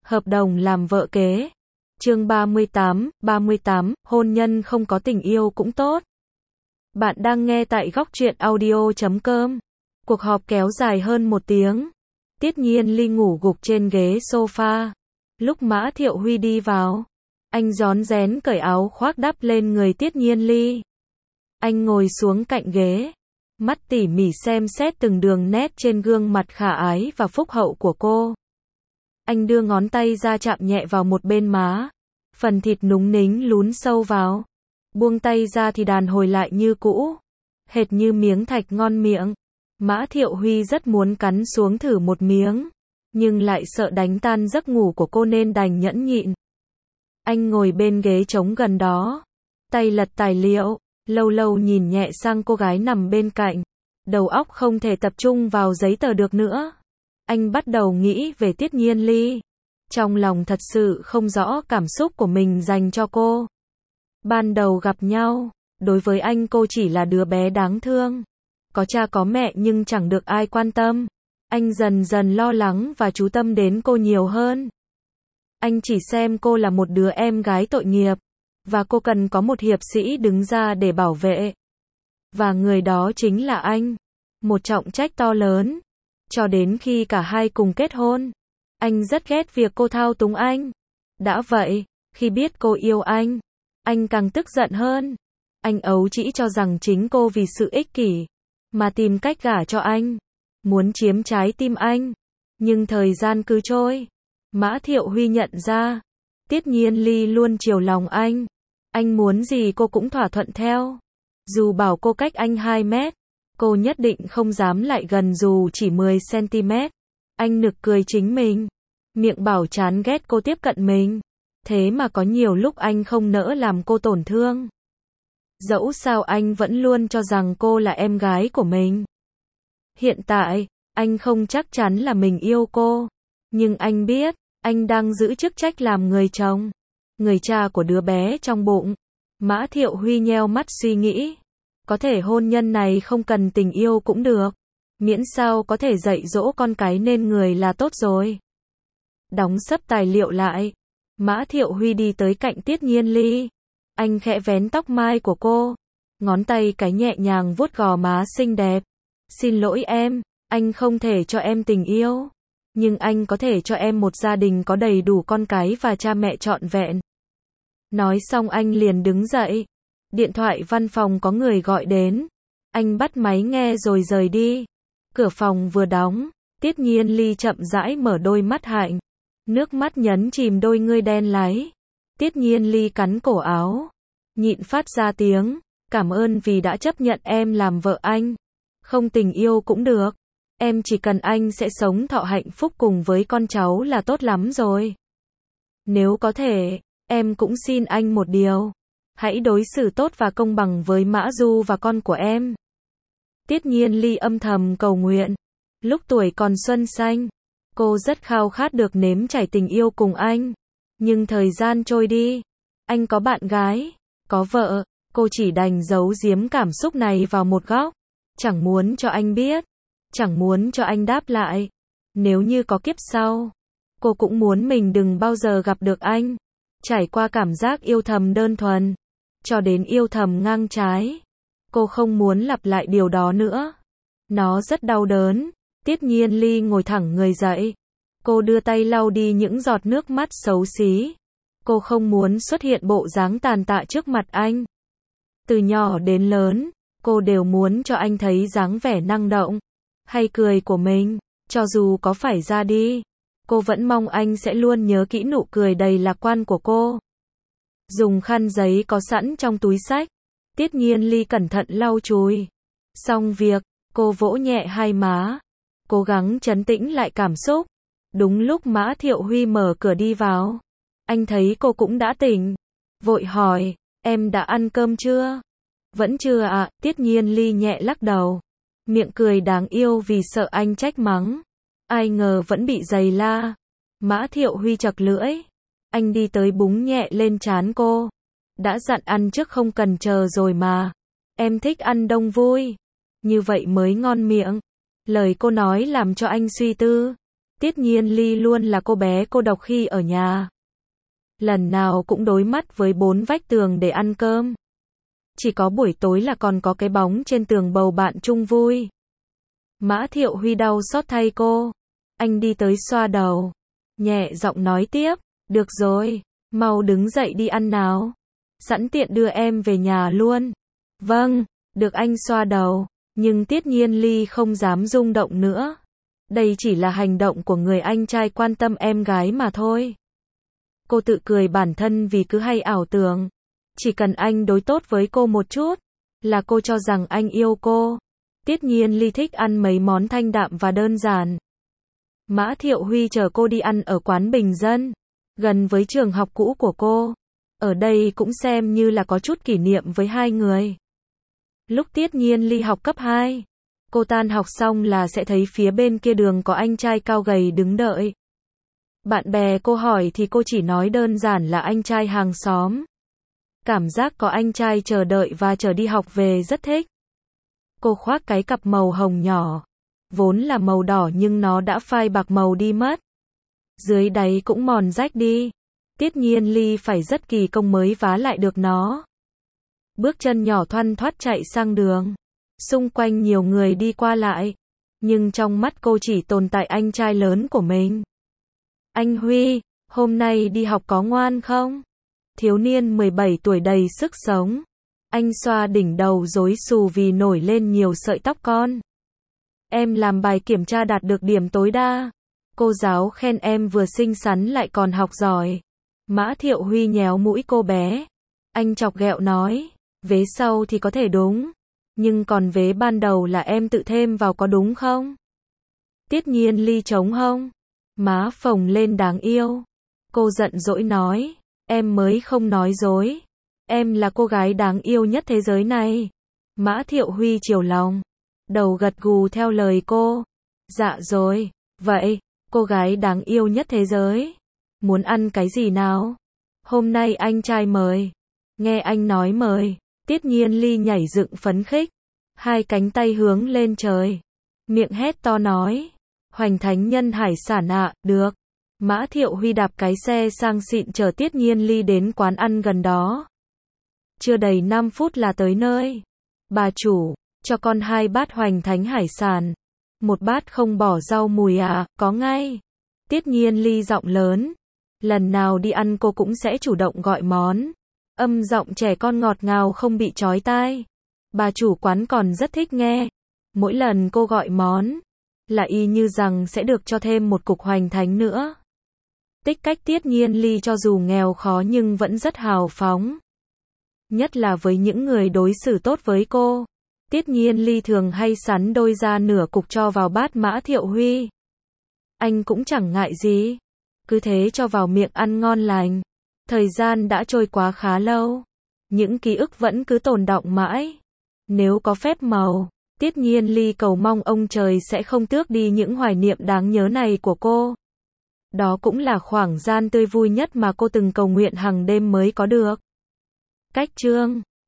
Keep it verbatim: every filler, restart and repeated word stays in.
Hợp đồng làm vợ kế. Chương ba mươi tám, ba mươi tám, hôn nhân không có tình yêu cũng tốt. Bạn đang nghe tại góc truyện audio chấm com. Cuộc họp kéo dài hơn một tiếng. Tiết Nhiên Ly ngủ gục trên ghế sofa. Lúc Mã Thiệu Huy đi vào, anh rón rén cởi áo khoác đắp lên người Tiết Nhiên Ly. Anh ngồi xuống cạnh ghế, mắt tỉ mỉ xem xét từng đường nét trên gương mặt khả ái và phúc hậu của cô. Anh đưa ngón tay ra chạm nhẹ vào một bên má, phần thịt núng nính lún sâu vào. Buông tay ra thì đàn hồi lại như cũ, hệt như miếng thạch ngon miệng. Mã Thiệu Huy rất muốn cắn xuống thử một miếng, nhưng lại sợ đánh tan giấc ngủ của cô nên đành nhẫn nhịn. Anh ngồi bên ghế trống gần đó, tay lật tài liệu, lâu lâu nhìn nhẹ sang cô gái nằm bên cạnh. Đầu óc không thể tập trung vào giấy tờ được nữa. Anh bắt đầu nghĩ về Tiết Nhiên Ly. Trong lòng thật sự không rõ cảm xúc của mình dành cho cô. Ban đầu gặp nhau, đối với anh cô chỉ là đứa bé đáng thương. Có cha có mẹ nhưng chẳng được ai quan tâm. Anh dần dần lo lắng và chú tâm đến cô nhiều hơn. Anh chỉ xem cô là một đứa em gái tội nghiệp, và cô cần có một hiệp sĩ đứng ra để bảo vệ. Và người đó chính là anh. Một trọng trách to lớn. Cho đến khi cả hai cùng kết hôn, anh rất ghét việc cô thao túng anh. Đã vậy, khi biết cô yêu anh, anh càng tức giận hơn. Anh ấu trĩ cho rằng chính cô vì sự ích kỷ mà tìm cách gả cho anh, muốn chiếm trái tim anh. Nhưng thời gian cứ trôi, Mã Thiệu Huy nhận ra, Tiết Nhiên Ly luôn chiều lòng anh. Anh muốn gì cô cũng thỏa thuận theo. Dù bảo cô cách anh hai mét, cô nhất định không dám lại gần dù chỉ mười xăng ti mét. Anh nực cười chính mình, miệng bảo chán ghét cô tiếp cận mình. Thế mà có nhiều lúc anh không nỡ làm cô tổn thương. Dẫu sao anh vẫn luôn cho rằng cô là em gái của mình. Hiện tại, anh không chắc chắn là mình yêu cô. Nhưng anh biết, anh đang giữ chức trách làm người chồng, người cha của đứa bé trong bụng. Mã Thiệu Huy nheo mắt suy nghĩ. Có thể hôn nhân này không cần tình yêu cũng được. Miễn sao có thể dạy dỗ con cái nên người là tốt rồi. Đóng sấp tài liệu lại, Mã Thiệu Huy đi tới cạnh Tiết Nhiên Ly. Anh khẽ vén tóc mai của cô, ngón tay cái nhẹ nhàng vuốt gò má xinh đẹp. Xin lỗi em, anh không thể cho em tình yêu. Nhưng anh có thể cho em một gia đình có đầy đủ con cái và cha mẹ trọn vẹn. Nói xong anh liền đứng dậy. Điện thoại văn phòng có người gọi đến. Anh bắt máy nghe rồi rời đi. Cửa phòng vừa đóng, Tiết Nhiên Ly chậm rãi mở đôi mắt hạnh. Nước mắt nhấn chìm đôi ngươi đen láy. Tiết Nhiên Ly cắn cổ áo, nhịn phát ra tiếng. Cảm ơn vì đã chấp nhận em làm vợ anh. Không tình yêu cũng được. Em chỉ cần anh sẽ sống thọ hạnh phúc cùng với con cháu là tốt lắm rồi. Nếu có thể, em cũng xin anh một điều. Hãy đối xử tốt và công bằng với Mã Du và con của em. Tiết Nhiên Ly âm thầm cầu nguyện. Lúc tuổi còn xuân xanh, cô rất khao khát được nếm trải tình yêu cùng anh. Nhưng thời gian trôi đi, anh có bạn gái, có vợ, cô chỉ đành giấu giếm cảm xúc này vào một góc. Chẳng muốn cho anh biết, chẳng muốn cho anh đáp lại. Nếu như có kiếp sau, cô cũng muốn mình đừng bao giờ gặp được anh. Trải qua cảm giác yêu thầm đơn thuần, cho đến yêu thầm ngang trái. Cô không muốn lặp lại điều đó nữa. Nó rất đau đớn. Tiết Nhiên Ly ngồi thẳng người dậy. Cô đưa tay lau đi những giọt nước mắt xấu xí. Cô không muốn xuất hiện bộ dáng tàn tạ trước mặt anh. Từ nhỏ đến lớn, cô đều muốn cho anh thấy dáng vẻ năng động, hay cười của mình. Cho dù có phải ra đi, cô vẫn mong anh sẽ luôn nhớ kỹ nụ cười đầy lạc quan của cô. Dùng khăn giấy có sẵn trong túi xách, Tiết Nhiên Ly cẩn thận lau chùi. Xong việc, cô vỗ nhẹ hai má, cố gắng trấn tĩnh lại cảm xúc. Đúng lúc Mã Thiệu Huy mở cửa đi vào, anh thấy cô cũng đã tỉnh, vội hỏi, em đã ăn cơm chưa? Vẫn chưa ạ, à, Tiết Nhiên Ly nhẹ lắc đầu, miệng cười đáng yêu vì sợ anh trách mắng. Ai ngờ vẫn bị giày la. Mã Thiệu Huy chật lưỡi, anh đi tới búng nhẹ lên trán cô. Đã dặn ăn trước không cần chờ rồi mà. Em thích ăn đông vui, như vậy mới ngon miệng. Lời cô nói làm cho anh suy tư. Tiết Nhiên Ly luôn là cô bé cô độc khi ở nhà. Lần nào cũng đối mắt với bốn vách tường để ăn cơm. Chỉ có buổi tối là còn có cái bóng trên tường bầu bạn chung vui. Mã Thiệu Huy đau xót thay cô. Anh đi tới xoa đầu. Nhẹ giọng nói tiếp, được rồi, mau đứng dậy đi ăn nào. Sẵn tiện đưa em về nhà luôn. Vâng, được anh xoa đầu. Nhưng Tiết Nhiên Ly không dám rung động nữa. Đây chỉ là hành động của người anh trai quan tâm em gái mà thôi. Cô tự cười bản thân vì cứ hay ảo tưởng. Chỉ cần anh đối tốt với cô một chút, là cô cho rằng anh yêu cô. Tiết Nhiên Ly thích ăn mấy món thanh đạm và đơn giản. Mã Thiệu Huy chở cô đi ăn ở quán bình dân, gần với trường học cũ của cô. Ở đây cũng xem như là có chút kỷ niệm với hai người. Lúc Tiết Nhiên Ly học cấp hai, cô tan học xong là sẽ thấy phía bên kia đường có anh trai cao gầy đứng đợi. Bạn bè cô hỏi thì cô chỉ nói đơn giản là anh trai hàng xóm. Cảm giác có anh trai chờ đợi và chờ đi học về rất thích. Cô khoác cái cặp màu hồng nhỏ. Vốn là màu đỏ nhưng nó đã phai bạc màu đi mất. Dưới đáy cũng mòn rách đi. Tiết Nhiên Ly phải rất kỳ công mới vá lại được nó. Bước chân nhỏ thoăn thoắt chạy sang đường. Xung quanh nhiều người đi qua lại. Nhưng trong mắt cô chỉ tồn tại anh trai lớn của mình. Anh Huy, hôm nay đi học có ngoan không? Thiếu niên mười bảy tuổi đầy sức sống. Anh xoa đỉnh đầu rối xù vì nổi lên nhiều sợi tóc con. Em làm bài kiểm tra đạt được điểm tối đa. Cô giáo khen em vừa xinh xắn lại còn học giỏi. Mã Thiệu Huy nhéo mũi cô bé. Anh chọc ghẹo nói, vế sau thì có thể đúng. Nhưng còn vế ban đầu là em tự thêm vào có đúng không? Tiết Nhiên Ly trống hông. Má phồng lên đáng yêu. Cô giận dỗi nói, em mới không nói dối. Em là cô gái đáng yêu nhất thế giới này. Mã Thiệu Huy chiều lòng. Đầu gật gù theo lời cô. Dạ rồi, vậy, cô gái đáng yêu nhất thế giới. Muốn ăn cái gì nào? Hôm nay anh trai mời. Nghe anh nói mời. Tiết Nhiên Ly nhảy dựng phấn khích. Hai cánh tay hướng lên trời. Miệng hét to nói. Hoành Thánh Nhân hải sản ạ, à, được. Mã Thiệu Huy đạp cái xe sang xịn chở Tiết Nhiên Ly đến quán ăn gần đó. Chưa đầy năm phút là tới nơi. Bà chủ, cho con hai bát Hoành Thánh hải sản. Một bát không bỏ rau mùi à, có ngay. Tiết Nhiên Ly giọng lớn. Lần nào đi ăn cô cũng sẽ chủ động gọi món. Âm giọng trẻ con ngọt ngào không bị chói tai. Bà chủ quán còn rất thích nghe. Mỗi lần cô gọi món, là y như rằng sẽ được cho thêm một cục Hoành Thánh nữa. Tích cách Tiết Nhiên Ly cho dù nghèo khó nhưng vẫn rất hào phóng. Nhất là với những người đối xử tốt với cô. Tiết Nhiên Ly thường hay sắn đôi ra nửa cục cho vào bát Mã Thiệu Huy. Anh cũng chẳng ngại gì. Cứ thế cho vào miệng ăn ngon lành. Thời gian đã trôi quá khá lâu. Những ký ức vẫn cứ tồn đọng mãi. Nếu có phép màu, Tiết Nhiên Ly cầu mong ông trời sẽ không tước đi những hoài niệm đáng nhớ này của cô. Đó cũng là khoảng gian tươi vui nhất mà cô từng cầu nguyện hàng đêm mới có được. Cách chương